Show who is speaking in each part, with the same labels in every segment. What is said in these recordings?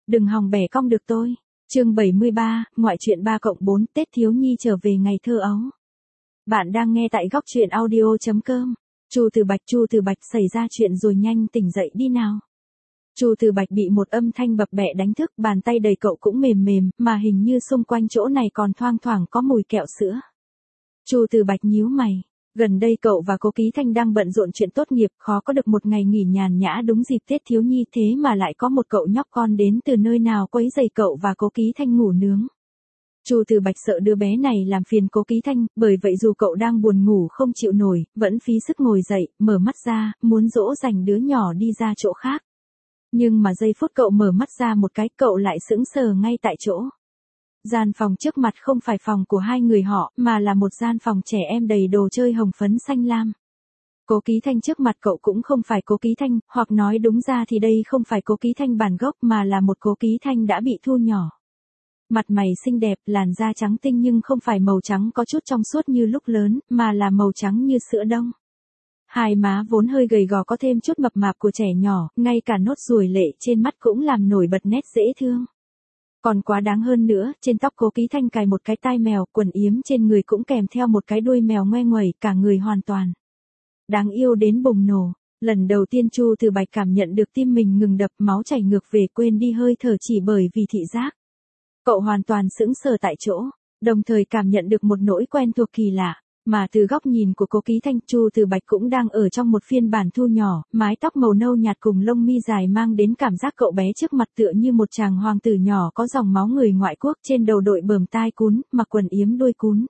Speaker 1: đừng hòng bẻ cong được tôi. Chương 73, ngoại truyện 3+4, Tết thiếu nhi trở về ngày thơ ấu. Bạn đang nghe tại góc truyện audio.com. Chu Từ Bạch xảy ra chuyện rồi, nhanh tỉnh dậy đi nào. Chu Từ Bạch bị một âm thanh bập bẹ đánh thức, bàn tay đầy cậu cũng mềm mềm, mà hình như xung quanh chỗ này còn thoang thoảng có mùi kẹo sữa. Chu Từ Bạch nhíu mày. Gần đây cậu và Cố Ký Thanh đang bận rộn chuyện tốt nghiệp, khó có được một ngày nghỉ nhàn nhã đúng dịp Tết thiếu nhi, thế mà lại có một cậu nhóc con đến từ nơi nào quấy rầy cậu và Cố Ký Thanh ngủ nướng. Chu Từ Bạch sợ đứa bé này làm phiền Cố Ký Thanh, bởi vậy dù cậu đang buồn ngủ không chịu nổi, vẫn phí sức ngồi dậy, mở mắt ra, muốn dỗ dành đứa nhỏ đi ra chỗ khác. Nhưng mà giây phút cậu mở mắt ra một cái, cậu lại sững sờ ngay tại chỗ. Gian phòng trước mặt không phải phòng của hai người họ, mà là một gian phòng trẻ em đầy đồ chơi hồng phấn xanh lam. Cố Ký Thanh trước mặt cậu cũng không phải Cố Ký Thanh, hoặc nói đúng ra thì đây không phải Cố Ký Thanh bản gốc mà là một Cố Ký Thanh đã bị thu nhỏ. Mặt mày xinh đẹp, làn da trắng tinh nhưng không phải màu trắng có chút trong suốt như lúc lớn, mà là màu trắng như sữa đông. Hai má vốn hơi gầy gò có thêm chút mập mạp của trẻ nhỏ, ngay cả nốt ruồi lệ trên mắt cũng làm nổi bật nét dễ thương. Còn quá đáng hơn nữa, trên tóc Cố Ký Thanh cài một cái tai mèo, quần yếm trên người cũng kèm theo một cái đuôi mèo ngoe nguẩy, cả người hoàn toàn đáng yêu đến bùng nổ. Lần đầu tiên Chu Từ Bạch cảm nhận được tim mình ngừng đập, máu chảy ngược về, quên đi hơi thở chỉ bởi vì thị giác. Cậu hoàn toàn sững sờ tại chỗ, đồng thời cảm nhận được một nỗi quen thuộc kỳ lạ. Mà từ góc nhìn của Cố Ký Thanh, Chu Từ Bạch cũng đang ở trong một phiên bản thu nhỏ, mái tóc màu nâu nhạt cùng lông mi dài mang đến cảm giác cậu bé trước mặt tựa như một chàng hoàng tử nhỏ có dòng máu người ngoại quốc, trên đầu đội bờm tai cún, mặc quần yếm đuôi cún.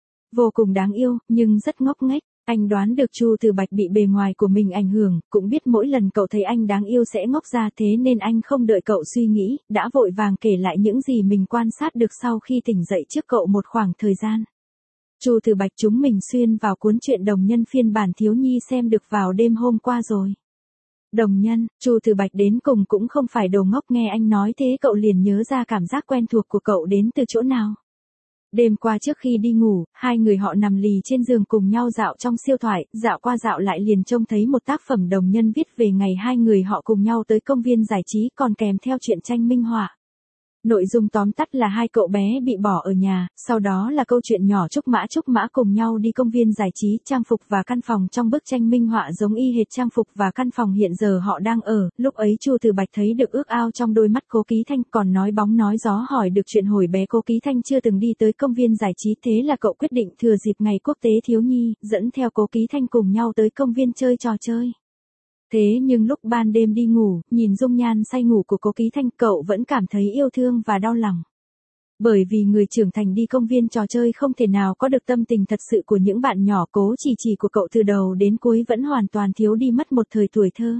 Speaker 1: Vô cùng đáng yêu, nhưng rất ngốc nghếch. Anh đoán được Chu Từ Bạch bị bề ngoài của mình ảnh hưởng, cũng biết mỗi lần cậu thấy anh đáng yêu sẽ ngốc ra, thế nên anh không đợi cậu suy nghĩ, đã vội vàng kể lại những gì mình quan sát được sau khi tỉnh dậy trước cậu một khoảng thời gian. Chu Từ Bạch, chúng mình xuyên vào cuốn truyện đồng nhân phiên bản thiếu nhi xem được vào đêm hôm qua rồi. Đồng nhân, Chu Từ Bạch đến cùng cũng không phải đồ ngốc, nghe anh nói thế cậu liền nhớ ra cảm giác quen thuộc của cậu đến từ chỗ nào. Đêm qua trước khi đi ngủ, hai người họ nằm lì trên giường cùng nhau dạo trong siêu thoại, dạo qua dạo lại liền trông thấy một tác phẩm đồng nhân viết về ngày hai người họ cùng nhau tới công viên giải trí, còn kèm theo truyện tranh minh họa. Nội dung tóm tắt là hai cậu bé bị bỏ ở nhà, sau đó là câu chuyện nhỏ Trúc Mã cùng nhau đi công viên giải trí, trang phục và căn phòng trong bức tranh minh họa giống y hệt trang phục và căn phòng hiện giờ họ đang ở. Lúc ấy Chu Từ Bạch thấy được ước ao trong đôi mắt Cố Ký Thanh, còn nói bóng nói gió hỏi được chuyện hồi bé Cố Ký Thanh chưa từng đi tới công viên giải trí, thế là cậu quyết định thừa dịp ngày quốc tế thiếu nhi, dẫn theo Cố Ký Thanh cùng nhau tới công viên chơi trò chơi. Thế nhưng lúc ban đêm đi ngủ, nhìn dung nhan say ngủ của Cố Ký Thanh, cậu vẫn cảm thấy yêu thương và đau lòng. Bởi vì người trưởng thành đi công viên trò chơi không thể nào có được tâm tình thật sự của những bạn nhỏ, Cố Chỉ của cậu từ đầu đến cuối vẫn hoàn toàn thiếu đi mất một thời tuổi thơ.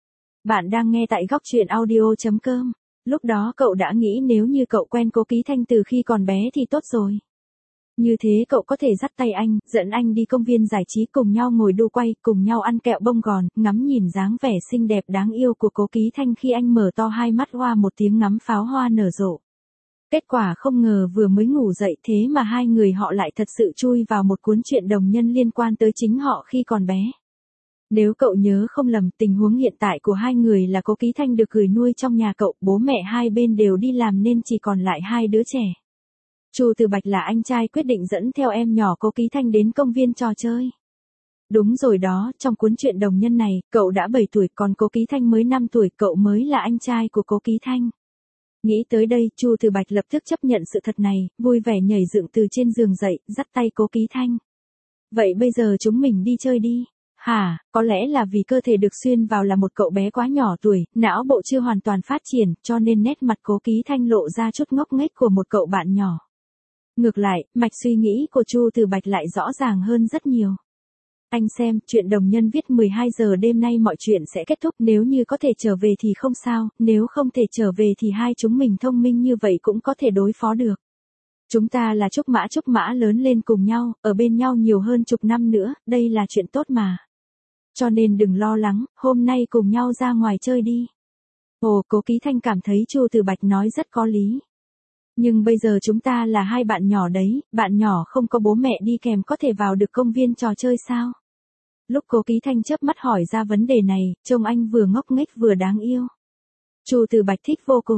Speaker 1: Bạn đang nghe tại góc truyện audio.com. Lúc đó cậu đã nghĩ nếu như cậu quen Cố Ký Thanh từ khi còn bé thì tốt rồi. Như thế cậu có thể dắt tay anh, dẫn anh đi công viên giải trí, cùng nhau ngồi đu quay, cùng nhau ăn kẹo bông gòn, ngắm nhìn dáng vẻ xinh đẹp đáng yêu của Cố Ký Thanh khi anh mở to hai mắt hoa một tiếng ngắm pháo hoa nở rộ. Kết quả không ngờ vừa mới ngủ dậy thế mà hai người họ lại thật sự chui vào một cuốn truyện đồng nhân liên quan tới chính họ khi còn bé. Nếu cậu nhớ không lầm, tình huống hiện tại của hai người là Cố Ký Thanh được gửi nuôi trong nhà cậu, bố mẹ hai bên đều đi làm nên chỉ còn lại hai đứa trẻ. Chu Từ Bạch là anh trai quyết định dẫn theo em nhỏ Cố Ký Thanh đến công viên trò chơi. Đúng rồi đó, trong cuốn truyện đồng nhân này, cậu đã 7 tuổi, còn Cố Ký Thanh mới 5 tuổi, cậu mới là anh trai của Cố Ký Thanh. Nghĩ tới đây, Chu Từ Bạch lập tức chấp nhận sự thật này, vui vẻ nhảy dựng từ trên giường dậy, dắt tay Cố Ký Thanh. Vậy bây giờ chúng mình đi chơi đi. Hả, có lẽ là vì cơ thể được xuyên vào là một cậu bé quá nhỏ tuổi, não bộ chưa hoàn toàn phát triển, cho nên nét mặt Cố Ký Thanh lộ ra chút ngốc nghếch của một cậu bạn nhỏ. Ngược lại, mạch suy nghĩ của Chu Từ Bạch lại rõ ràng hơn rất nhiều. Anh xem, truyện đồng nhân viết 12 giờ đêm nay mọi chuyện sẽ kết thúc, nếu như có thể trở về thì không sao, nếu không thể trở về thì hai chúng mình thông minh như vậy cũng có thể đối phó được. Chúng ta là Trúc Mã lớn lên cùng nhau, ở bên nhau nhiều hơn chục năm nữa, đây là chuyện tốt mà. Cho nên đừng lo lắng, hôm nay cùng nhau ra ngoài chơi đi. Ồ, Cố Ký Thanh cảm thấy Chu Từ Bạch nói rất có lý. Nhưng bây giờ chúng ta là hai bạn nhỏ đấy, bạn nhỏ không có bố mẹ đi kèm có thể vào được công viên trò chơi sao? Lúc Cố Ký Thanh chớp mắt hỏi ra vấn đề này, trông anh vừa ngốc nghếch vừa đáng yêu. Chu Từ Bạch thích vô cùng.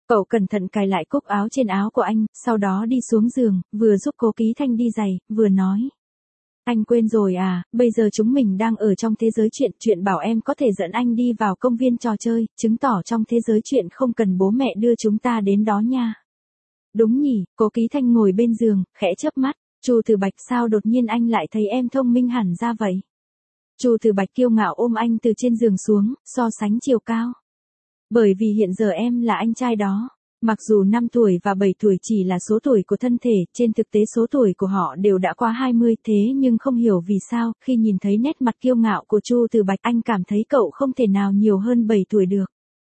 Speaker 1: Cậu cẩn thận cài lại cúc áo trên áo của anh, sau đó đi xuống giường, vừa giúp Cố Ký Thanh đi giày, vừa nói. Anh quên rồi à, bây giờ chúng mình đang ở trong thế giới chuyện bảo em có thể dẫn anh đi vào công viên trò chơi, chứng tỏ trong thế giới chuyện không cần bố mẹ đưa chúng ta đến đó nha. Đúng nhỉ, Cố Ký Thanh ngồi bên giường, khẽ chớp mắt, Chu Từ Bạch sao đột nhiên anh lại thấy em thông minh hẳn ra vậy? Chu Từ Bạch kiêu ngạo ôm anh từ trên giường xuống, so sánh chiều cao. Bởi vì hiện giờ em là anh trai đó. Mặc dù 5 tuổi và 7 tuổi chỉ là số tuổi của thân thể, trên thực tế số tuổi của họ đều đã qua 20, thế nhưng không hiểu vì sao, khi nhìn thấy nét mặt kiêu ngạo của Chu Từ Bạch anh cảm thấy cậu không thể nào nhiều hơn 7 tuổi được.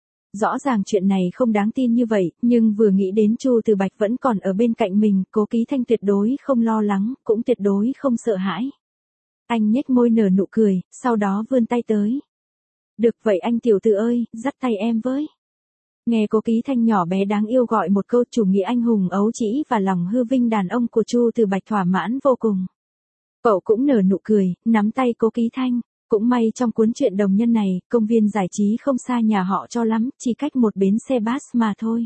Speaker 1: Rõ ràng chuyện này không đáng tin như vậy, nhưng vừa nghĩ đến Chu Từ Bạch vẫn còn ở bên cạnh mình, Cố Ký Thanh tuyệt đối không lo lắng, cũng tuyệt đối không sợ hãi. Anh nhếch môi nở nụ cười, sau đó vươn tay tới. Được vậy anh tiểu tử ơi, dắt tay em với. Nghe Cố Ký Thanh nhỏ bé đáng yêu gọi một câu chủ nghĩa anh hùng ấu trĩ và lòng hư vinh đàn ông của Chu Từ Bạch thỏa mãn vô cùng. Cậu cũng nở nụ cười, nắm tay Cố Ký Thanh. Cũng may trong cuốn truyện đồng nhân này, công viên giải trí không xa nhà họ cho lắm, chỉ cách một bến xe bus mà thôi.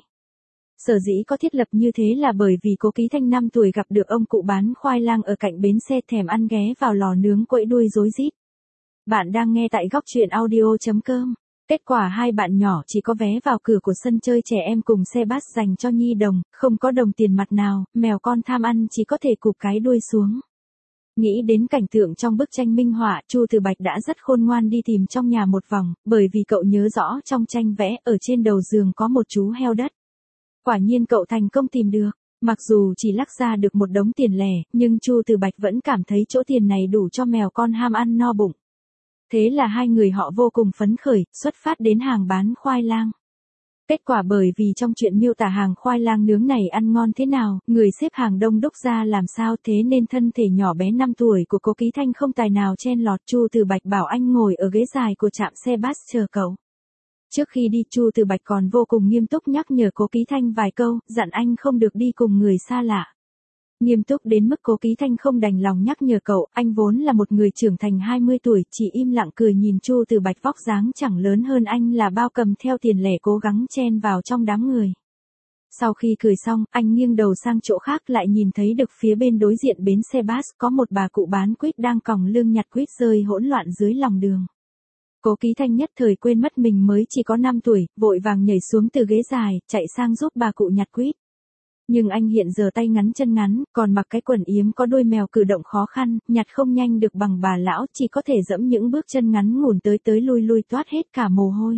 Speaker 1: Sở dĩ có thiết lập như thế là bởi vì Cố Ký Thanh 5 tuổi gặp được ông cụ bán khoai lang ở cạnh bến xe thèm ăn ghé vào lò nướng quẫy đuôi rối rít. Bạn đang nghe tại góc truyện audio.com. Kết quả hai bạn nhỏ chỉ có vé vào cửa của sân chơi trẻ em cùng xe bus dành cho nhi đồng, không có đồng tiền mặt nào, mèo con tham ăn chỉ có thể cụp cái đuôi xuống. Nghĩ đến cảnh tượng trong bức tranh minh họa, Chu Từ Bạch đã rất khôn ngoan đi tìm trong nhà một vòng, bởi vì cậu nhớ rõ trong tranh vẽ ở trên đầu giường có một chú heo đất. Quả nhiên cậu thành công tìm được, mặc dù chỉ lắc ra được một đống tiền lẻ, nhưng Chu Từ Bạch vẫn cảm thấy chỗ tiền này đủ cho mèo con ham ăn no bụng. Thế là hai người họ vô cùng phấn khởi, xuất phát đến hàng bán khoai lang. Kết quả bởi vì trong chuyện miêu tả hàng khoai lang nướng này ăn ngon thế nào, người xếp hàng đông đúc ra làm sao thế nên thân thể nhỏ bé 5 tuổi của Cố Ký Thanh không tài nào chen lọt. Chu Từ Bạch bảo anh ngồi ở ghế dài của trạm xe bus chờ cậu. Trước khi đi Chu Từ Bạch còn vô cùng nghiêm túc nhắc nhở Cố Ký Thanh vài câu, dặn anh không được đi cùng người xa lạ. Nghiêm túc đến mức Cố Ký Thanh không đành lòng nhắc nhở cậu, anh vốn là một người trưởng thành 20 tuổi, chỉ im lặng cười nhìn Chu Từ Bạch vóc dáng chẳng lớn hơn anh là bao cầm theo tiền lẻ cố gắng chen vào trong đám người. Sau khi cười xong, anh nghiêng đầu sang chỗ khác lại nhìn thấy được phía bên đối diện bến xe bus có một bà cụ bán quýt đang còng lưng nhặt quýt rơi hỗn loạn dưới lòng đường. Cố Ký Thanh nhất thời quên mất mình mới chỉ có 5 tuổi, vội vàng nhảy xuống từ ghế dài, chạy sang giúp bà cụ nhặt quýt. Nhưng anh hiện giờ tay ngắn chân ngắn, còn mặc cái quần yếm có đôi mèo cử động khó khăn, nhặt không nhanh được bằng bà lão, chỉ có thể dẫm những bước chân ngắn ngủn tới lui toát hết cả mồ hôi.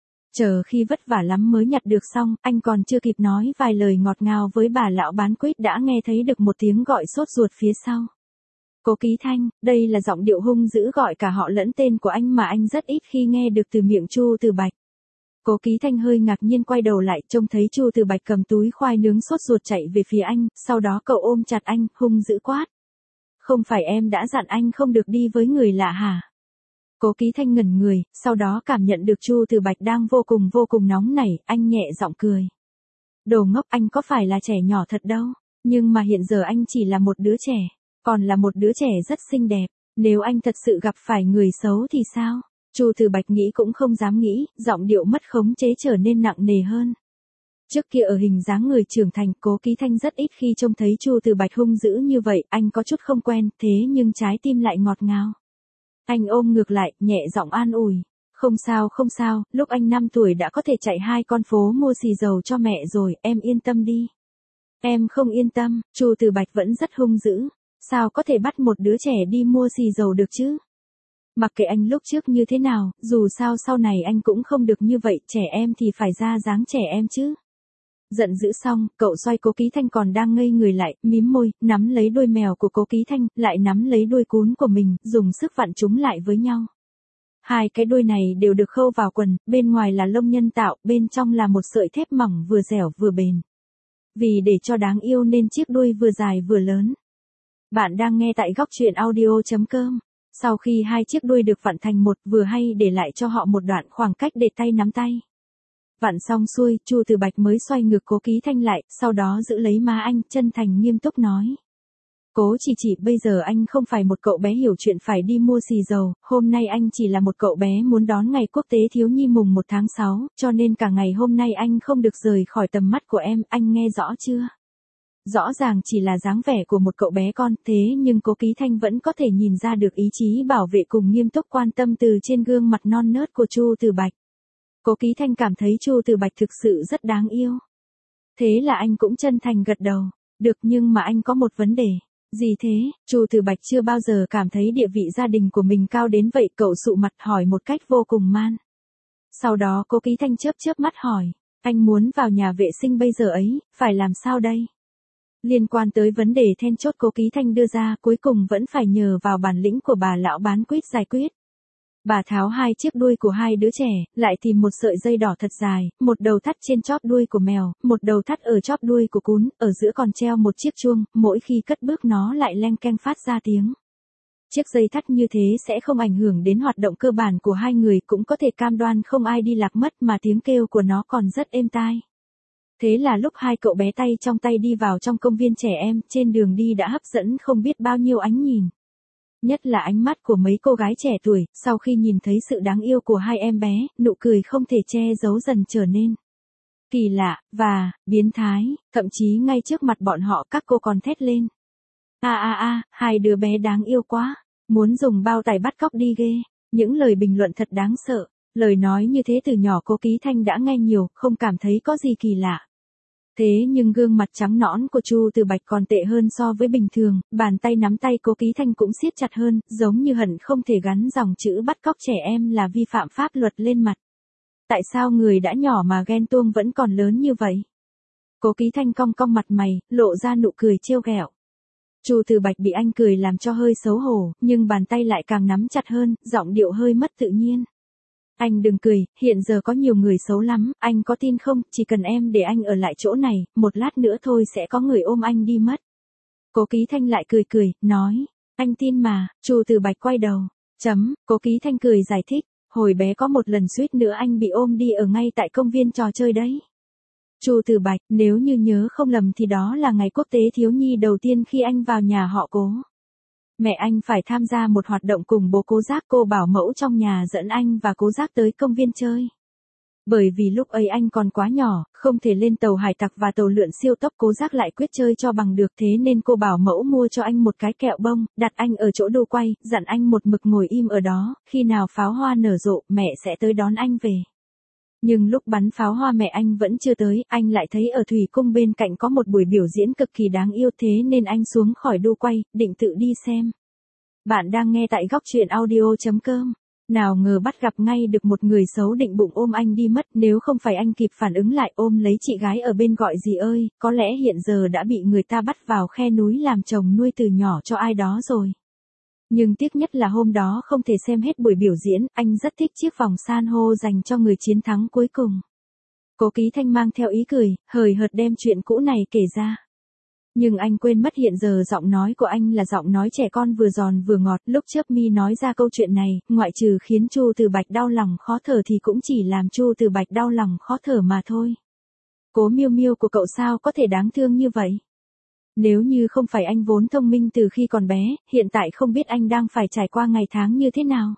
Speaker 1: Chờ khi vất vả lắm mới nhặt được xong, anh còn chưa kịp nói vài lời ngọt ngào với bà lão bán quýt đã nghe thấy được một tiếng gọi sốt ruột phía sau. Cố Ký Thanh, đây là giọng điệu hung dữ gọi cả họ lẫn tên của anh mà anh rất ít khi nghe được từ miệng Chu Từ Bạch. Cố Ký Thanh hơi ngạc nhiên quay đầu lại, trông thấy Chu Từ Bạch cầm túi khoai nướng sốt ruột chạy về phía anh, sau đó cậu ôm chặt anh, hung dữ quát. Không phải em đã dặn anh không được đi với người lạ hả? Cố Ký Thanh ngẩn người, sau đó cảm nhận được Chu Từ Bạch đang vô cùng nóng nảy, anh nhẹ giọng cười. Đồ ngốc, anh có phải là trẻ nhỏ thật đâu, nhưng mà hiện giờ anh chỉ là một đứa trẻ, còn là một đứa trẻ rất xinh đẹp, nếu anh thật sự gặp phải người xấu thì sao? Chu Từ Bạch nghĩ cũng không dám nghĩ, giọng điệu mất khống chế trở nên nặng nề hơn. Trước kia ở hình dáng người trưởng thành, Cố Ký Thanh rất ít khi trông thấy Chu Từ Bạch hung dữ như vậy, anh có chút không quen, thế nhưng trái tim lại ngọt ngào. Anh ôm ngược lại, nhẹ giọng an ủi. Không sao, lúc anh 5 tuổi đã có thể chạy 2 con phố mua xì dầu cho mẹ rồi, em yên tâm đi. Em không yên tâm, Chu Từ Bạch vẫn rất hung dữ. Sao có thể bắt một đứa trẻ đi mua xì dầu được chứ? Mặc kệ anh lúc trước như thế nào, dù sao sau này anh cũng không được như vậy, trẻ em thì phải ra dáng trẻ em chứ. Giận dữ xong, cậu xoay Cố Ký Thanh còn đang ngây người lại, mím môi, nắm lấy đuôi mèo của Cố Ký Thanh, lại nắm lấy đuôi cún của mình, dùng sức vặn chúng lại với nhau. Hai cái đuôi này đều được khâu vào quần, bên ngoài là lông nhân tạo, bên trong là một sợi thép mỏng vừa dẻo vừa bền. Vì để cho đáng yêu nên chiếc đuôi vừa dài vừa lớn. Bạn đang nghe tại góc truyện audio.com. Sau khi hai chiếc đuôi được vặn thành một, vừa hay để lại cho họ một đoạn khoảng cách để tay nắm tay. Vặn xong xuôi, Chu Từ Bạch mới xoay ngược Cố Ký Thanh lại, sau đó giữ lấy má anh, chân thành nghiêm túc nói. Cố chỉ bây giờ anh không phải một cậu bé hiểu chuyện phải đi mua xì dầu, hôm nay anh chỉ là một cậu bé muốn đón ngày quốc tế thiếu nhi mùng 1 tháng 6, cho nên cả ngày hôm nay anh không được rời khỏi tầm mắt của em, anh nghe rõ chưa? Rõ ràng chỉ là dáng vẻ của một cậu bé con, thế nhưng Cố Ký Thanh vẫn có thể nhìn ra được ý chí bảo vệ cùng nghiêm túc quan tâm từ trên gương mặt non nớt của Chu Từ Bạch. Cố Ký Thanh cảm thấy Chu Từ Bạch thực sự rất đáng yêu. Thế là anh cũng chân thành gật đầu. Được, nhưng mà anh có một vấn đề. Gì thế? Chu Từ Bạch chưa bao giờ cảm thấy địa vị gia đình của mình cao đến vậy, cậu sụ mặt hỏi một cách vô cùng man. Sau đó Cố Ký Thanh chớp mắt hỏi, anh muốn vào nhà vệ sinh bây giờ ấy, phải làm sao đây? Liên quan tới vấn đề then chốt Cố Ký Thanh đưa ra, cuối cùng vẫn phải nhờ vào bản lĩnh của bà lão bán quýt giải quyết. Bà tháo hai chiếc đuôi của hai đứa trẻ, lại tìm một sợi dây đỏ thật dài, một đầu thắt trên chóp đuôi của mèo, một đầu thắt ở chóp đuôi của cún, ở giữa còn treo một chiếc chuông, mỗi khi cất bước nó lại leng keng phát ra tiếng. Chiếc dây thắt như thế sẽ không ảnh hưởng đến hoạt động cơ bản của hai người, cũng có thể cam đoan không ai đi lạc mất, mà tiếng kêu của nó còn rất êm tai. Thế là lúc hai cậu bé tay trong tay đi vào trong công viên trẻ em, trên đường đi đã hấp dẫn không biết bao nhiêu ánh nhìn. Nhất là ánh mắt của mấy cô gái trẻ tuổi, sau khi nhìn thấy sự đáng yêu của hai em bé, nụ cười không thể che giấu dần trở nên kỳ lạ, và biến thái, thậm chí ngay trước mặt bọn họ các cô còn thét lên. Hai đứa bé đáng yêu quá, muốn dùng bao tải bắt cóc đi ghê, những lời bình luận thật đáng sợ, lời nói như thế từ nhỏ Cố Ký Thanh đã nghe nhiều, không cảm thấy có gì kỳ lạ. Thế nhưng gương mặt trắng nõn của Chu Từ Bạch còn tệ hơn so với bình thường, bàn tay nắm tay Cố Ký Thanh cũng siết chặt hơn, giống như hận không thể gắn dòng chữ bắt cóc trẻ em là vi phạm pháp luật lên mặt. Tại sao người đã nhỏ mà ghen tuông vẫn còn lớn như vậy? Cố Ký Thanh cong cong mặt mày, lộ ra nụ cười trêu ghẹo. Chu Từ Bạch bị anh cười làm cho hơi xấu hổ, nhưng bàn tay lại càng nắm chặt hơn, giọng điệu hơi mất tự nhiên. Anh đừng cười, hiện giờ có nhiều người xấu lắm, anh có tin không, chỉ cần em để anh ở lại chỗ này, một lát nữa thôi sẽ có người ôm anh đi mất. Cố Ký Thanh lại cười, nói, anh tin mà. Chu Từ Bạch quay đầu, Cố Ký Thanh cười giải thích, hồi bé có một lần suýt nữa anh bị ôm đi ở ngay tại công viên trò chơi đấy. Chu Từ Bạch, nếu như nhớ không lầm thì đó là ngày quốc tế thiếu nhi đầu tiên khi anh vào nhà họ Cố. Mẹ anh phải tham gia một hoạt động cùng bố Cố Giác, cô bảo mẫu trong nhà dẫn anh và Cố Giác tới công viên chơi. Bởi vì lúc ấy anh còn quá nhỏ, không thể lên tàu hải tặc và tàu lượn siêu tốc, Cố Giác lại quyết chơi cho bằng được, thế nên cô bảo mẫu mua cho anh một cái kẹo bông, đặt anh ở chỗ đu quay, dặn anh một mực ngồi im ở đó, khi nào pháo hoa nở rộ, mẹ sẽ tới đón anh về. Nhưng lúc bắn pháo hoa mẹ anh vẫn chưa tới, anh lại thấy ở thủy cung bên cạnh có một buổi biểu diễn cực kỳ đáng yêu, thế nên anh xuống khỏi đu quay, định tự đi xem. Bạn đang nghe tại góc truyện audio.com. Nào ngờ bắt gặp ngay được một người xấu định bụng ôm anh đi mất, nếu không phải anh kịp phản ứng lại ôm lấy chị gái ở bên gọi gì ơi, có lẽ hiện giờ đã bị người ta bắt vào khe núi làm chồng nuôi từ nhỏ cho ai đó rồi. Nhưng tiếc nhất là hôm đó không thể xem hết buổi biểu diễn, anh rất thích chiếc vòng san hô dành cho người chiến thắng cuối cùng. Cố Ký Thanh mang theo ý cười, hời hợt đem chuyện cũ này kể ra. Nhưng anh quên mất hiện giờ giọng nói của anh là giọng nói trẻ con vừa giòn vừa ngọt, lúc Chớp Mi nói ra câu chuyện này, ngoại trừ khiến Chu Từ Bạch đau lòng khó thở thì cũng chỉ làm Chu Từ Bạch đau lòng khó thở mà thôi. Cố Miêu Miêu của cậu sao có thể đáng thương như vậy? Nếu như không phải anh vốn thông minh từ khi còn bé, hiện tại không biết anh đang phải trải qua ngày tháng như thế nào.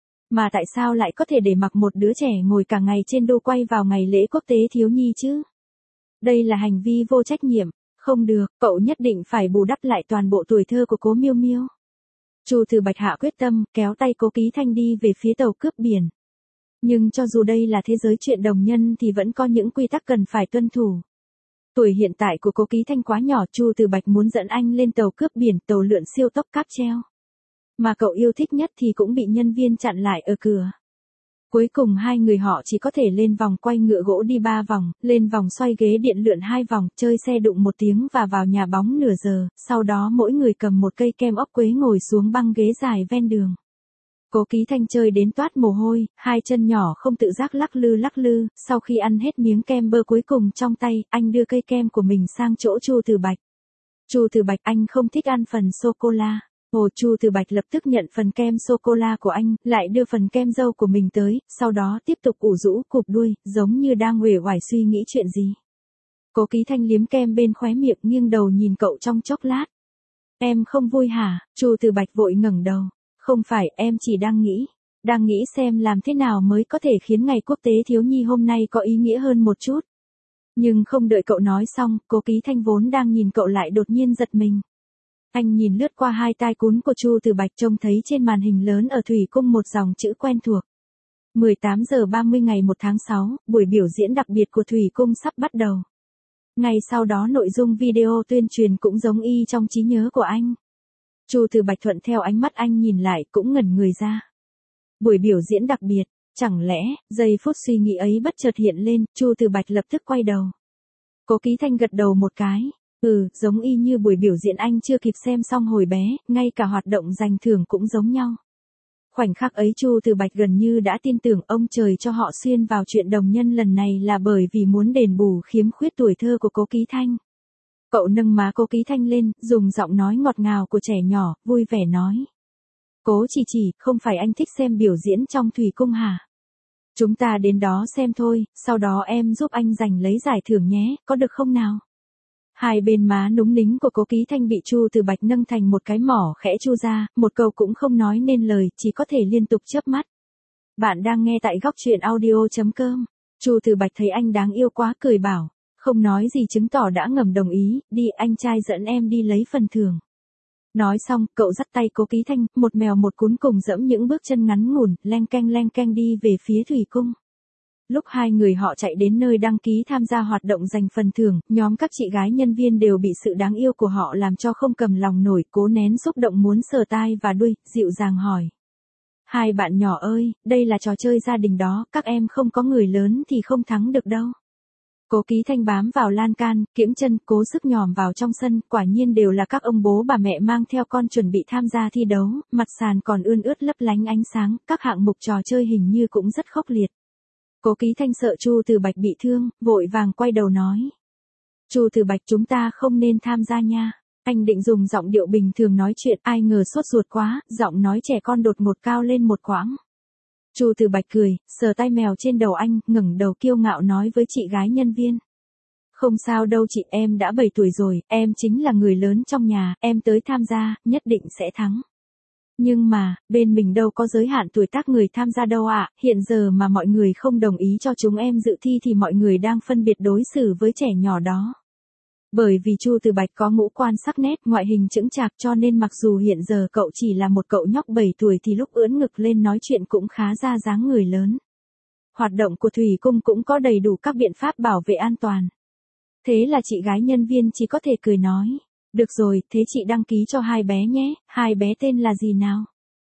Speaker 1: Mà tại sao lại có thể để mặc một đứa trẻ ngồi cả ngày trên đu quay vào ngày lễ quốc tế thiếu nhi chứ? Đây là hành vi vô trách nhiệm. Không được, cậu nhất định phải bù đắp lại toàn bộ tuổi thơ của Cố Miêu Miêu. Chu Từ Bạch hạ quyết tâm, kéo tay Cố Ký Thanh đi về phía tàu cướp biển. Nhưng cho dù đây là thế giới chuyện đồng nhân thì vẫn có những quy tắc cần phải tuân thủ. Tuổi hiện tại của Cố Ký Thanh quá nhỏ, Chu Từ Bạch muốn dẫn anh lên tàu cướp biển, tàu lượn siêu tốc cáp treo. Mà cậu yêu thích nhất thì cũng bị nhân viên chặn lại ở cửa. Cuối cùng hai người họ chỉ có thể lên vòng quay ngựa gỗ đi 3 vòng, lên vòng xoay ghế điện lượn 2 vòng, chơi xe đụng 1 tiếng và vào nhà bóng nửa giờ, sau đó mỗi người cầm một cây kem ốc quế ngồi xuống băng ghế dài ven đường. Cố Ký Thanh chơi đến toát mồ hôi, hai chân nhỏ không tự giác lắc lư, sau khi ăn hết miếng kem bơ cuối cùng trong tay, anh đưa cây kem của mình sang chỗ Chu Từ Bạch. Chu Từ Bạch, anh không thích ăn phần sô-cô-la. Chu Từ Bạch lập tức nhận phần kem sô-cô-la của anh, lại đưa phần kem dâu của mình tới, sau đó tiếp tục ủ rũ cụp đuôi, giống như đang uể oải suy nghĩ chuyện gì. Cố Ký Thanh liếm kem bên khóe miệng, nghiêng đầu nhìn cậu trong chốc lát. Em không vui hả? Chu Từ Bạch vội ngẩng đầu. Không phải, em chỉ đang nghĩ xem làm thế nào mới có thể khiến ngày quốc tế thiếu nhi hôm nay có ý nghĩa hơn một chút. Nhưng không đợi cậu nói xong, Cố Ký Thanh vốn đang nhìn cậu lại đột nhiên giật mình. Anh nhìn lướt qua hai tai cún của Chu Từ Bạch, trông thấy trên màn hình lớn ở thủy cung một dòng chữ quen thuộc. 18 giờ 30 ngày 1 tháng 6, buổi biểu diễn đặc biệt của thủy cung sắp bắt đầu. Ngay sau đó nội dung video tuyên truyền cũng giống y trong trí nhớ của anh. Chu Từ Bạch thuận theo ánh mắt anh nhìn lại cũng ngẩn người ra. Buổi biểu diễn đặc biệt, chẳng lẽ, giây phút suy nghĩ ấy bất chợt hiện lên, Chu Từ Bạch lập tức quay đầu. Cố Ký Thanh gật đầu một cái. Giống y như buổi biểu diễn anh chưa kịp xem xong hồi bé, ngay cả hoạt động giành thưởng cũng giống nhau. Khoảnh khắc ấy Chu Từ Bạch gần như đã tin tưởng ông trời cho họ xuyên vào chuyện đồng nhân lần này là bởi vì muốn đền bù khiếm khuyết tuổi thơ của Cố Ký Thanh. Cậu nâng má Cố Ký Thanh lên, dùng giọng nói ngọt ngào của trẻ nhỏ, vui vẻ nói. Cố chỉ, không phải anh thích xem biểu diễn trong thủy cung hả? Chúng ta đến đó xem thôi, sau đó em giúp anh giành lấy giải thưởng nhé, có được không nào? Hai bên má núng nính của Cố Ký Thanh bị Chu Từ Bạch nâng thành một cái mỏ khẽ chu ra, một câu cũng không nói nên lời, chỉ có thể liên tục chớp mắt. Bạn đang nghe tại góc truyện audio.com. Chu Từ Bạch thấy anh đáng yêu quá cười bảo, không nói gì chứng tỏ đã ngầm đồng ý, đi anh trai dẫn em đi lấy phần thưởng. Nói xong, cậu dắt tay Cố Ký Thanh, một mèo một cún cùng dẫm những bước chân ngắn ngủn, leng keng đi về phía thủy cung. Lúc hai người họ chạy đến nơi đăng ký tham gia hoạt động giành phần thưởng, nhóm các chị gái nhân viên đều bị sự đáng yêu của họ làm cho không cầm lòng nổi, cố nén xúc động muốn sờ tai và đuôi, dịu dàng hỏi. Hai bạn nhỏ ơi, đây là trò chơi gia đình đó, các em không có người lớn thì không thắng được đâu. Cố Ký Thanh bám vào lan can, kiễng chân, cố sức nhòm vào trong sân, quả nhiên đều là các ông bố bà mẹ mang theo con chuẩn bị tham gia thi đấu, mặt sàn còn ươn ướt lấp lánh ánh sáng, các hạng mục trò chơi hình như cũng rất khốc liệt. Cố Ký Thanh sợ Chu Từ Bạch bị thương, vội vàng quay đầu nói. Chu Từ Bạch chúng ta không nên tham gia nha. Anh định dùng giọng điệu bình thường nói chuyện, ai ngờ sốt ruột quá, giọng nói trẻ con đột ngột cao lên một quãng. Chu Từ Bạch cười, sờ tai mèo trên đầu anh, ngẩng đầu kiêu ngạo nói với chị gái nhân viên. Không sao đâu chị, em đã 7 tuổi rồi, em chính là người lớn trong nhà, em tới tham gia, nhất định sẽ thắng. Nhưng mà, bên mình đâu có giới hạn tuổi tác người tham gia đâu ạ, hiện giờ mà mọi người không đồng ý cho chúng em dự thi thì mọi người đang phân biệt đối xử với trẻ nhỏ đó. Bởi vì Chu Từ Bạch có ngũ quan sắc nét, ngoại hình chững chạc cho nên mặc dù hiện giờ cậu chỉ là một cậu nhóc 7 tuổi thì lúc ưỡn ngực lên nói chuyện cũng khá ra dáng người lớn. Hoạt động của thủy cung cũng có đầy đủ các biện pháp bảo vệ an toàn. Thế là chị gái nhân viên chỉ có thể cười nói. Được rồi, thế chị đăng ký cho hai bé nhé, hai bé tên là gì nào?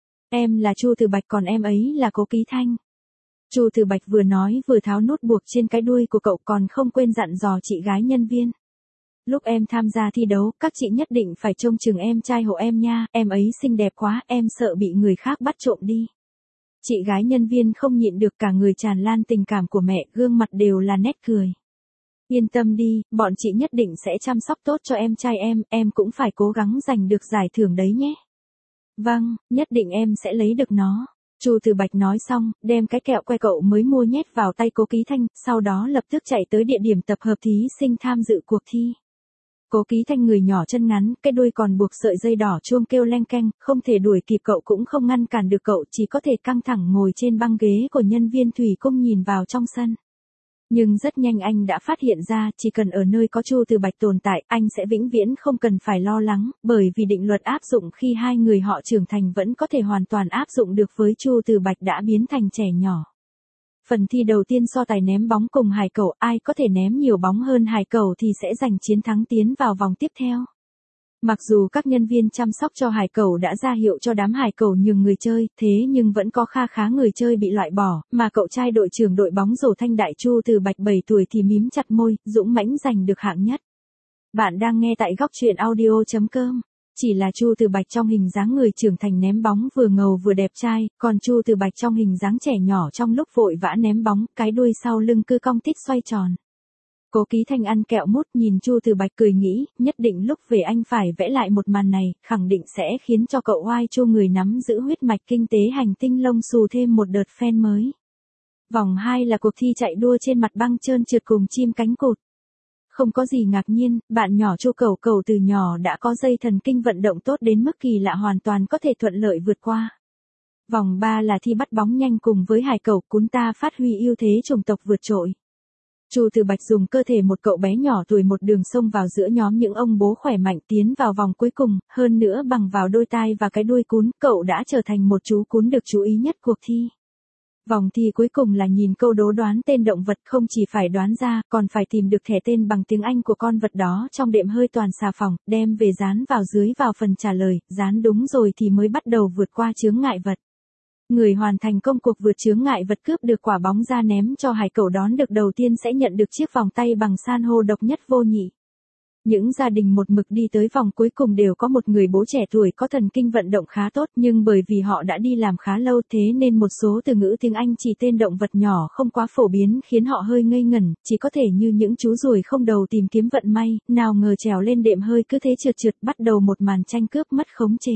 Speaker 1: Em là Chu Từ Bạch còn em ấy là Cố Ký Thanh. Chu Từ Bạch vừa nói vừa tháo nút buộc trên cái đuôi của cậu còn không quên dặn dò chị gái nhân viên. Lúc em tham gia thi đấu, các chị nhất định phải trông chừng em trai hộ em nha, em ấy xinh đẹp quá, em sợ bị người khác bắt trộm đi. Chị gái nhân viên không nhịn được cả người tràn lan tình cảm của mẹ, gương mặt đều là nét cười. Yên tâm đi, bọn chị nhất định sẽ chăm sóc tốt cho em trai em cũng phải cố gắng giành được giải thưởng đấy nhé. Vâng, nhất định em sẽ lấy được nó. Chu Từ Bạch nói xong, đem cái kẹo que cậu mới mua nhét vào tay Cố Ký Thanh, sau đó lập tức chạy tới địa điểm tập hợp thí sinh tham dự cuộc thi. Cố Ký Thanh người nhỏ chân ngắn, cái đuôi còn buộc sợi dây đỏ chuông kêu leng keng, không thể đuổi kịp cậu cũng không ngăn cản được cậu, chỉ có thể căng thẳng ngồi trên băng ghế của nhân viên thủy cung nhìn vào trong sân. Nhưng rất nhanh anh đã phát hiện ra, chỉ cần ở nơi có Chu Từ Bạch tồn tại, anh sẽ vĩnh viễn không cần phải lo lắng, bởi vì định luật áp dụng khi hai người họ trưởng thành vẫn có thể hoàn toàn áp dụng được với Chu Từ Bạch đã biến thành trẻ nhỏ. Phần thi đầu tiên so tài ném bóng cùng hải cẩu, ai có thể ném nhiều bóng hơn hải cẩu thì sẽ giành chiến thắng tiến vào vòng tiếp theo. Mặc dù các nhân viên chăm sóc cho hải cẩu đã ra hiệu cho đám hải cẩu nhường người chơi, thế nhưng vẫn có kha khá người chơi bị loại bỏ, mà cậu trai đội trưởng đội bóng rổ Thanh Đại Chu Từ Bạch 7 tuổi thì mím chặt môi, dũng mãnh giành được hạng nhất. Bạn đang nghe tại góc truyện audio.com. Chỉ là Chu Từ Bạch trong hình dáng người trưởng thành ném bóng vừa ngầu vừa đẹp trai, còn Chu Từ Bạch trong hình dáng trẻ nhỏ trong lúc vội vã ném bóng, cái đuôi sau lưng cứ cong tít xoay tròn. Cố Ký Thanh ăn kẹo mút nhìn Chu Từ Bạch cười nghĩ, nhất định lúc về anh phải vẽ lại một màn này, khẳng định sẽ khiến cho cậu oai Chu người nắm giữ huyết mạch kinh tế hành tinh lông xù thêm một đợt fan mới. Vòng 2 là cuộc thi chạy đua trên mặt băng trơn trượt cùng chim cánh cụt. Không có gì ngạc nhiên, bạn nhỏ Chu Cẩu Cẩu từ nhỏ đã có dây thần kinh vận động tốt đến mức kỳ lạ hoàn toàn có thể thuận lợi vượt qua. Vòng 3 là thi bắt bóng nhanh cùng với Hải Cẩu Cún ta phát huy ưu thế chủng tộc vượt trội. Chu Từ Bạch dùng cơ thể một cậu bé nhỏ tuổi một đường xông vào giữa nhóm những ông bố khỏe mạnh tiến vào vòng cuối cùng, hơn nữa bằng vào đôi tai và cái đuôi cún, cậu đã trở thành một chú cún được chú ý nhất cuộc thi. Vòng thi cuối cùng là nhìn câu đố đoán tên động vật, không chỉ phải đoán ra, còn phải tìm được thẻ tên bằng tiếng Anh của con vật đó trong đệm hơi toàn xà phòng, đem về dán vào dưới vào phần trả lời, dán đúng rồi thì mới bắt đầu vượt qua chướng ngại vật. Người hoàn thành công cuộc vượt chướng ngại vật cướp được quả bóng ra ném cho Hải Cẩu đón được đầu tiên sẽ nhận được chiếc vòng tay bằng san hô độc nhất vô nhị. Những gia đình một mực đi tới vòng cuối cùng đều có một người bố trẻ tuổi có thần kinh vận động khá tốt, nhưng bởi vì họ đã đi làm khá lâu thế nên một số từ ngữ tiếng Anh chỉ tên động vật nhỏ không quá phổ biến khiến họ hơi ngây ngẩn, chỉ có thể như những chú ruồi không đầu tìm kiếm vận may, nào ngờ trèo lên đệm hơi cứ thế trượt trượt bắt đầu một màn tranh cướp mất khống chế.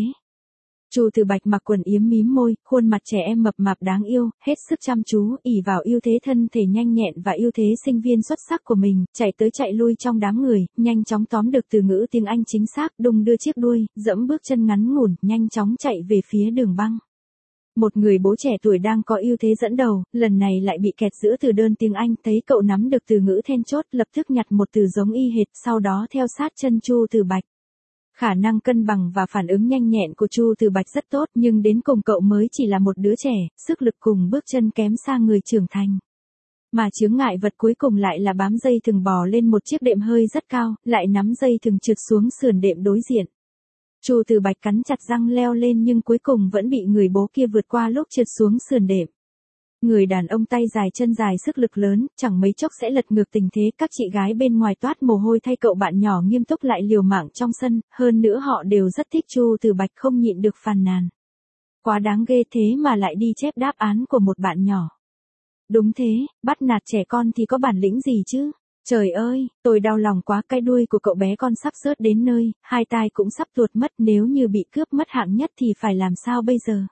Speaker 1: Chu Từ Bạch mặc quần yếm mím môi, khuôn mặt trẻ em mập mạp đáng yêu, hết sức chăm chú, ỷ vào ưu thế thân thể nhanh nhẹn và ưu thế sinh viên xuất sắc của mình, chạy tới chạy lui trong đám người, nhanh chóng tóm được từ ngữ tiếng Anh chính xác, đung đưa chiếc đuôi, dẫm bước chân ngắn ngủn, nhanh chóng chạy về phía đường băng. Một người bố trẻ tuổi đang có ưu thế dẫn đầu, lần này lại bị kẹt giữa từ đơn tiếng Anh, thấy cậu nắm được từ ngữ then chốt, lập tức nhặt một từ giống y hệt, sau đó theo sát chân Chu Từ Bạch. Khả năng cân bằng và phản ứng nhanh nhẹn của Chu Từ Bạch rất tốt, nhưng đến cùng cậu mới chỉ là một đứa trẻ, sức lực cùng bước chân kém xa người trưởng thành. Mà chướng ngại vật cuối cùng lại là bám dây thừng bò lên một chiếc đệm hơi rất cao, lại nắm dây thừng trượt xuống sườn đệm đối diện. Chu Từ Bạch cắn chặt răng leo lên nhưng cuối cùng vẫn bị người bố kia vượt qua lúc trượt xuống sườn đệm. Người đàn ông tay dài chân dài sức lực lớn, chẳng mấy chốc sẽ lật ngược tình thế, các chị gái bên ngoài toát mồ hôi thay cậu bạn nhỏ nghiêm túc lại liều mạng trong sân, hơn nữa họ đều rất thích Chu Từ Bạch không nhịn được phàn nàn. Quá đáng ghê thế mà lại đi chép đáp án của một bạn nhỏ. Đúng thế, bắt nạt trẻ con thì có bản lĩnh gì chứ? Trời ơi, tôi đau lòng quá, cái đuôi của cậu bé con sắp rớt đến nơi, hai tai cũng sắp tuột mất, nếu như bị cướp mất hạng nhất thì phải làm sao bây giờ?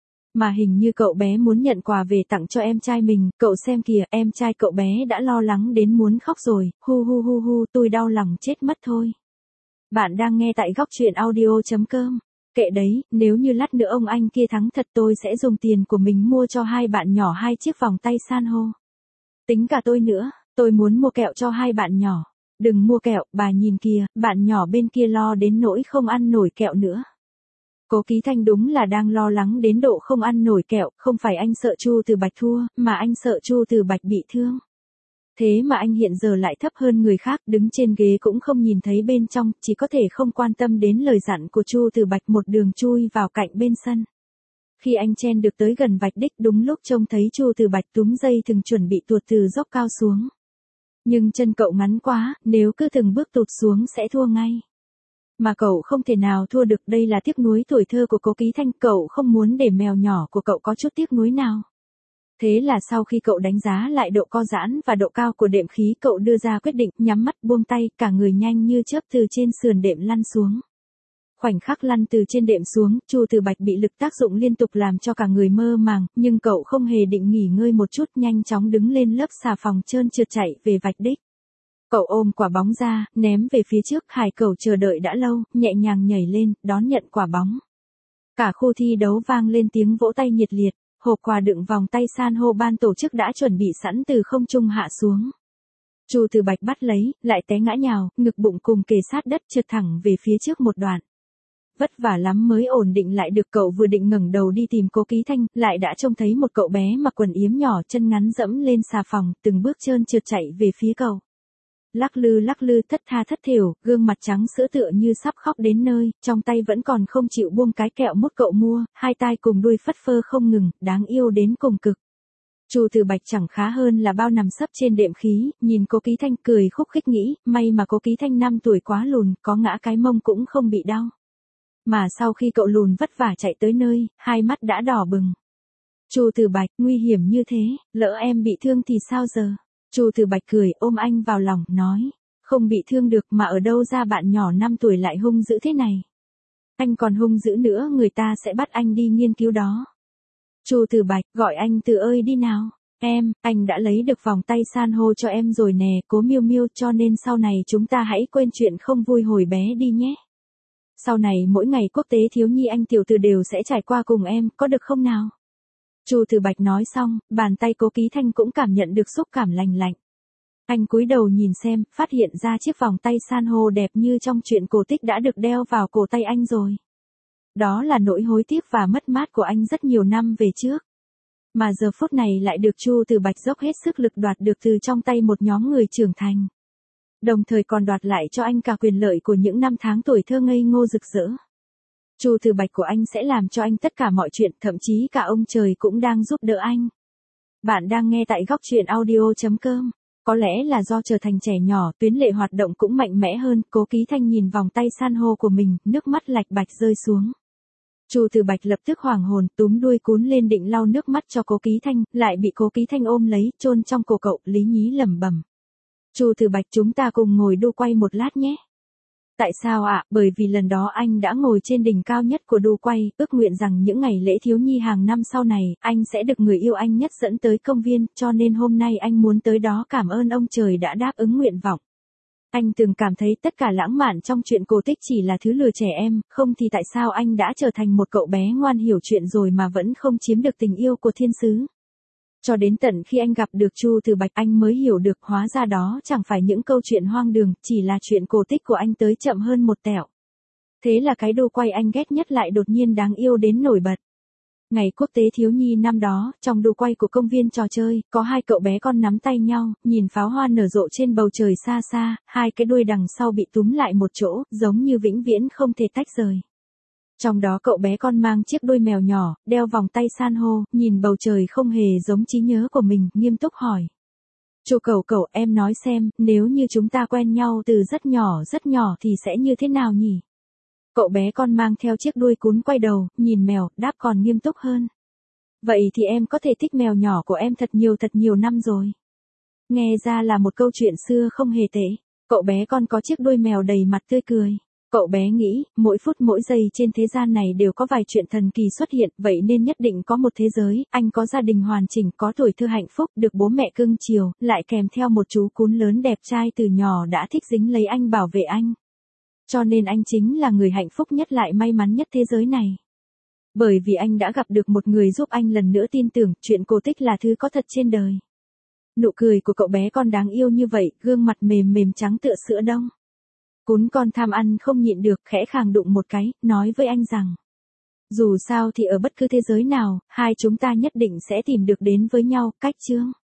Speaker 1: Mà hình như cậu bé muốn nhận quà về tặng cho em trai mình, cậu xem kìa, em trai cậu bé đã lo lắng đến muốn khóc rồi, hu hu hu hu, tôi đau lòng chết mất thôi. Bạn đang nghe tại góc truyện audio.com. Kệ đấy, nếu như lát nữa ông anh kia thắng thật tôi sẽ dùng tiền của mình mua cho hai bạn nhỏ hai chiếc vòng tay san hô. Tính cả tôi nữa, tôi muốn mua kẹo cho hai bạn nhỏ. Đừng mua kẹo, bà nhìn kìa, bạn nhỏ bên kia lo đến nỗi không ăn nổi kẹo nữa. Cố Ký Thanh đúng là đang lo lắng đến độ không ăn nổi kẹo, không phải anh sợ Chu Từ Bạch thua, mà anh sợ Chu Từ Bạch bị thương. Thế mà anh hiện giờ lại thấp hơn người khác, đứng trên ghế cũng không nhìn thấy bên trong, chỉ có thể không quan tâm đến lời dặn của Chu Từ Bạch một đường chui vào cạnh bên sân. Khi anh chen được tới gần vạch đích đúng lúc trông thấy Chu Từ Bạch túm dây thừng chuẩn bị tuột từ dốc cao xuống. Nhưng chân cậu ngắn quá, nếu cứ từng bước tụt xuống sẽ thua ngay. Mà cậu không thể nào thua được, đây là tiếc nuối tuổi thơ của Cố Ký Thanh, cậu không muốn để mèo nhỏ của cậu có chút tiếc nuối nào. Thế là sau khi cậu đánh giá lại độ co giãn và độ cao của đệm khí, cậu đưa ra quyết định, nhắm mắt buông tay, cả người nhanh như chớp từ trên sườn đệm lăn xuống. Khoảnh khắc lăn từ trên đệm xuống, Chu Từ Bạch bị lực tác dụng liên tục làm cho cả người mơ màng, nhưng cậu không hề định nghỉ ngơi một chút, nhanh chóng đứng lên lớp xà phòng trơn trượt chạy về vạch đích. Cậu ôm quả bóng ra, ném về phía trước, Hải Cẩu chờ đợi đã lâu, nhẹ nhàng nhảy lên, đón nhận quả bóng. Cả khu thi đấu vang lên tiếng vỗ tay nhiệt liệt, hộp quà đựng vòng tay san hô ban tổ chức đã chuẩn bị sẵn từ không trung hạ xuống. Chu Từ Bạch bắt lấy, lại té ngã nhào, ngực bụng cùng kề sát đất trượt thẳng về phía trước một đoạn. Vất vả lắm mới ổn định lại được, cậu vừa định ngẩng đầu đi tìm Cố Ký Thanh, lại đã trông thấy một cậu bé mặc quần yếm nhỏ chân ngắn dẫm lên xà phòng, từng bước trơn trượt chạy về phía cậu. Lắc lư thất tha thất thểu, gương mặt trắng sữa tựa như sắp khóc đến nơi, trong tay vẫn còn không chịu buông cái kẹo mút cậu mua, hai tai cùng đuôi phất phơ không ngừng, đáng yêu đến cùng cực. Chu Từ Bạch chẳng khá hơn là bao nằm sấp trên đệm khí, nhìn Cố Ký Thanh cười khúc khích nghĩ, may mà Cố Ký Thanh 5 tuổi quá lùn, có ngã cái mông cũng không bị đau. Mà sau khi cậu lùn vất vả chạy tới nơi, hai mắt đã đỏ bừng. Chu Từ Bạch, nguy hiểm như thế, lỡ em bị thương thì sao giờ? Chu Từ Bạch cười ôm anh vào lòng, nói, không bị thương được mà ở đâu ra bạn nhỏ 5 tuổi lại hung dữ thế này. Anh còn hung dữ nữa người ta sẽ bắt anh đi nghiên cứu đó. Chu Từ Bạch, gọi anh Từ ơi đi nào. Anh đã lấy được vòng tay san hô cho em rồi nè, Cố Miêu Miêu, cho nên sau này chúng ta hãy quên chuyện không vui hồi bé đi nhé. Sau này mỗi ngày quốc tế thiếu nhi anh tiểu từ đều sẽ trải qua cùng em, có được không nào? Chu Từ Bạch nói xong, bàn tay Cố Ký Thanh cũng cảm nhận được xúc cảm lành lạnh. Anh cúi đầu nhìn xem, phát hiện ra chiếc vòng tay san hô đẹp như trong truyện cổ tích đã được đeo vào cổ tay anh rồi. Đó là nỗi hối tiếc và mất mát của anh rất nhiều năm về trước. Mà giờ phút này lại được Chu Từ Bạch dốc hết sức lực đoạt được từ trong tay một nhóm người trưởng thành. Đồng thời còn đoạt lại cho anh cả quyền lợi của những năm tháng tuổi thơ ngây ngô rực rỡ. Chu Từ Bạch của anh sẽ làm cho anh tất cả mọi chuyện, thậm chí cả ông trời cũng đang giúp đỡ anh. Bạn đang nghe tại góc truyện audio.com. Có lẽ là do trở thành trẻ nhỏ, tuyến lệ hoạt động cũng mạnh mẽ hơn, Cố Ký Thanh nhìn vòng tay san hô của mình, nước mắt lạch bạch rơi xuống. Chu Từ Bạch lập tức hoảng hồn, túm đuôi cún lên định lau nước mắt cho Cố Ký Thanh, lại bị Cố Ký Thanh ôm lấy, chôn trong cổ cậu, lý nhí lẩm bẩm. Chu Từ Bạch, chúng ta cùng ngồi đu quay một lát nhé. Tại sao ạ? Bởi vì lần đó anh đã ngồi trên đỉnh cao nhất của đu quay, ước nguyện rằng những ngày lễ thiếu nhi hàng năm sau này, anh sẽ được người yêu anh nhất dẫn tới công viên, cho nên hôm nay anh muốn tới đó cảm ơn ông trời đã đáp ứng nguyện vọng. Anh từng cảm thấy tất cả lãng mạn trong chuyện cổ tích chỉ là thứ lừa trẻ em, không thì tại sao anh đã trở thành một cậu bé ngoan hiểu chuyện rồi mà vẫn không chiếm được tình yêu của thiên sứ. Cho đến tận khi anh gặp được Chu Từ Bạch anh mới hiểu được hóa ra đó chẳng phải những câu chuyện hoang đường, chỉ là chuyện cổ tích của anh tới chậm hơn một tẹo. Thế là cái đu quay anh ghét nhất lại đột nhiên đáng yêu đến nổi bật. Ngày quốc tế thiếu nhi năm đó, trong đu quay của công viên trò chơi, có hai cậu bé con nắm tay nhau, nhìn pháo hoa nở rộ trên bầu trời xa xa, hai cái đuôi đằng sau bị túm lại một chỗ, giống như vĩnh viễn không thể tách rời. Trong đó cậu bé con mang chiếc đuôi mèo nhỏ, đeo vòng tay san hô, nhìn bầu trời không hề giống trí nhớ của mình, nghiêm túc hỏi. Chu Cẩu, em nói xem, nếu như chúng ta quen nhau từ rất nhỏ thì sẽ như thế nào nhỉ? Cậu bé con mang theo chiếc đuôi cún quay đầu, nhìn mèo, đáp còn nghiêm túc hơn. Vậy thì em có thể thích mèo nhỏ của em thật nhiều năm rồi. Nghe ra là một câu chuyện xưa không hề tệ. Cậu bé con có chiếc đuôi mèo đầy mặt tươi cười. Cậu bé nghĩ, mỗi phút mỗi giây trên thế gian này đều có vài chuyện thần kỳ xuất hiện, vậy nên nhất định có một thế giới, anh có gia đình hoàn chỉnh, có tuổi thơ hạnh phúc, được bố mẹ cưng chiều, lại kèm theo một chú cún lớn đẹp trai từ nhỏ đã thích dính lấy anh bảo vệ anh. Cho nên anh chính là người hạnh phúc nhất lại may mắn nhất thế giới này. Bởi vì anh đã gặp được một người giúp anh lần nữa tin tưởng, chuyện cổ tích là thứ có thật trên đời. Nụ cười của cậu bé con đáng yêu như vậy, gương mặt mềm trắng tựa sữa đông. Cún con tham ăn không nhịn được, khẽ khàng đụng một cái, nói với anh rằng. Dù sao thì ở bất cứ thế giới nào, hai chúng ta nhất định sẽ tìm được đến với nhau, cách chương.